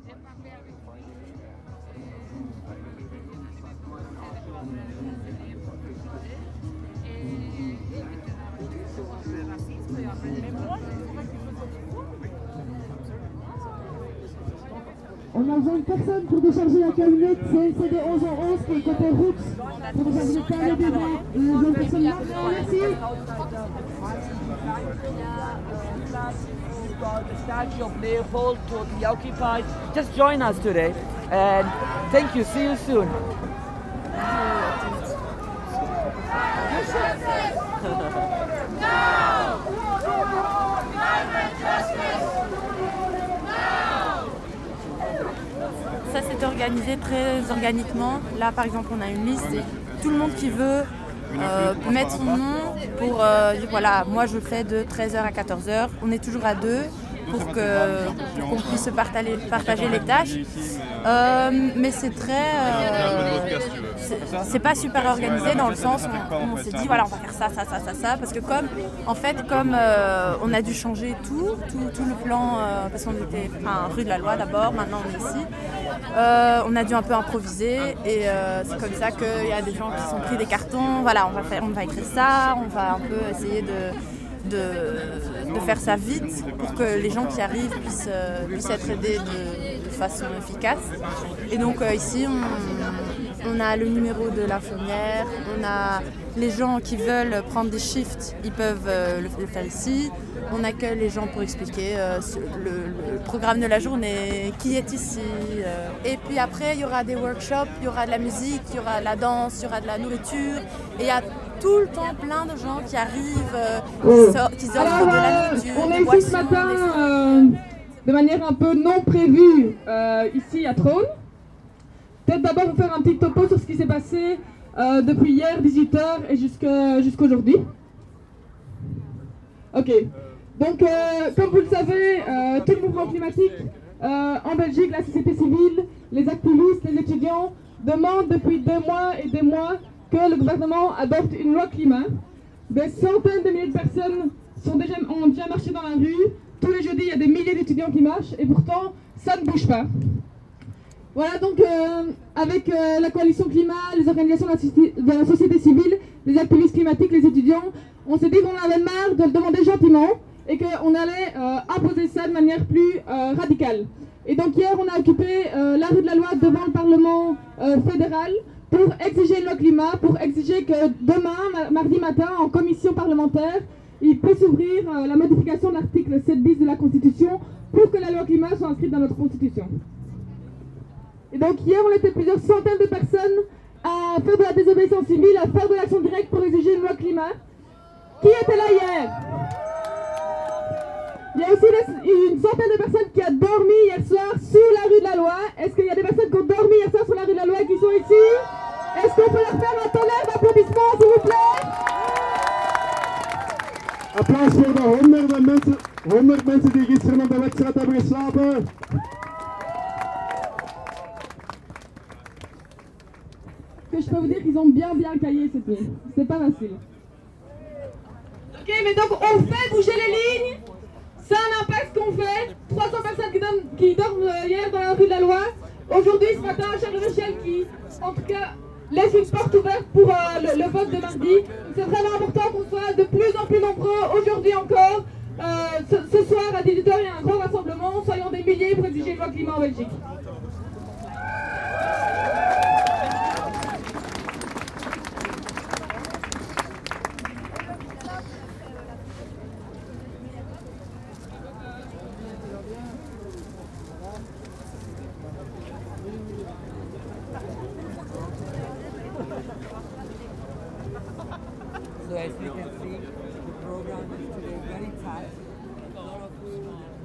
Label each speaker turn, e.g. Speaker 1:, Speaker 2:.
Speaker 1: On a besoin de personne pour décharger la camionnette CLCD 1111 qui est côté route pour décharger le palais des vents. Besoin de personne maintenant, merci.
Speaker 2: The statue of Leopold totally occupied. Just join us today and thank you. See you soon.
Speaker 3: Ça s'est organisé très organiquement. Là, par exemple, on a une liste et tout le monde qui veut peut mettre son nom pour dire voilà, moi je fais de 13h à 14h. On est toujours à deux pour qu'on puisse partager les tâches. Mais c'est très... c'est pas super organisé dans le sens où on s'est dit voilà, on va faire ça, parce que comme on a dû changer tout le plan, parce qu'on était rue de la Loi d'abord, maintenant on est ici. On a dû un peu improviser et c'est comme ça qu'il y a des gens qui sont pris des cartons. Voilà, on va écrire ça, on va un peu essayer de faire ça vite pour que les gens qui arrivent puissent être aidés de façon efficace. Et donc ici, on a le numéro de l'infirmière, on a les gens qui veulent prendre des shifts, ils peuvent le faire ici. On accueille les gens pour expliquer le programme de la journée, qui est ici. Et puis après, il y aura des workshops, il y aura de la musique, il y aura de la danse, il y aura de la nourriture. Et il y a tout le temps plein de gens qui arrivent, qui offrent de la nourriture,
Speaker 1: on est
Speaker 3: des boissons,
Speaker 1: ici ce matin de manière un peu non prévue ici à Trône. Peut-être d'abord vous faire un petit topo sur ce qui s'est passé depuis hier 18h et jusqu'aujourd'hui. Ok. Donc, comme vous le savez, tout le mouvement climatique en Belgique, la société civile, les activistes, les étudiants demandent depuis des mois et des mois que le gouvernement adopte une loi climat. Des centaines de milliers de personnes ont déjà marché dans la rue. Tous les jeudis, il y a des milliers d'étudiants qui marchent et pourtant, ça ne bouge pas. Voilà, donc avec la coalition climat, les organisations de la société civile, les activistes climatiques, les étudiants, on s'est dit qu'on avait marre de le demander gentiment et qu'on allait imposer ça de manière plus radicale. Et donc hier, on a occupé la rue de la Loi devant le Parlement fédéral pour exiger une loi climat, pour exiger que demain, mardi matin, en commission parlementaire, il puisse ouvrir la modification de l'article 7 bis de la Constitution pour que la loi climat soit inscrite dans notre Constitution. Et donc hier, on était plusieurs centaines de personnes à faire de la désobéissance civile, à faire de l'action directe pour exiger une loi climat. Qui était là hier? Il y a aussi une centaine de personnes qui ont dormi hier soir sous la rue de la Loi. Est-ce qu'il y a des personnes qui ont dormi hier soir sur la rue de la Loi et qui sont ici? Est-ce qu'on peut leur faire un tonnerre d'applaudissements, s'il vous plaît?
Speaker 4: Applaus voor de 100 mensen die gisteren op de wedstrijd hebben geslapen.
Speaker 1: Que je peux vous dire qu'ils ont bien caillé cette nuit. C'est pas facile. Ok, mais donc on fait bouger les lignes. C'est un impact qu'on fait. 300 personnes qui dorment hier dans la rue de la Loi. Aujourd'hui, ce matin, Charles Michel qui, en tout cas, laisse une porte ouverte pour le vote de mardi. C'est vraiment important qu'on soit de plus en plus nombreux aujourd'hui encore. Ce soir à 18h, il y a un grand rassemblement. Soyons des milliers pour exiger une loi climat en Belgique.
Speaker 2: So as we can see, the program is today very tight. A lot of